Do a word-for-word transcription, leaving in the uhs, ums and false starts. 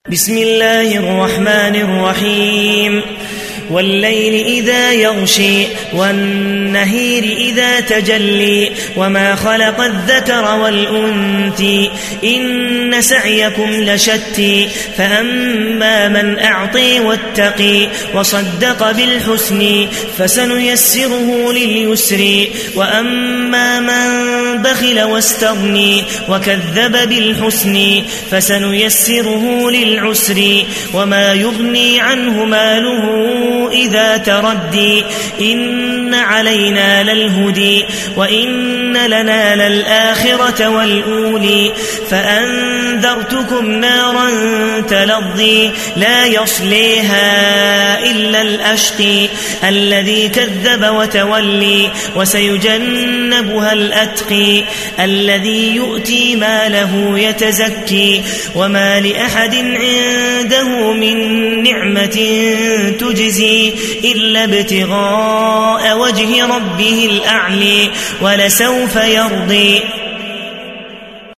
بسم الله الرحمن الرحيم والليل إذا يغشي والنهير إذا تجلي وما خلق الذكر والأنثى إن سعيكم لشتى فأما من أعطي واتقي وصدق بالحسن فسنيسره لليسر وأما من بخل واستغني وكذب بالحسن فسنيسره للعسر وما يغني عنه ماله إذا تردي إن علينا للهدي وإن لنا للآخرة والأولي فأنذرتكم نارا تلظي لا يصليها إلا الأشقي الذي كذب وتولي وسيجنبها الأتقي الذي يؤتي ماله يتزكي وما لأحد عنده من نعمة تجزي إلا ابتغاء وجه ربه الأعلي ولسوف يرضي.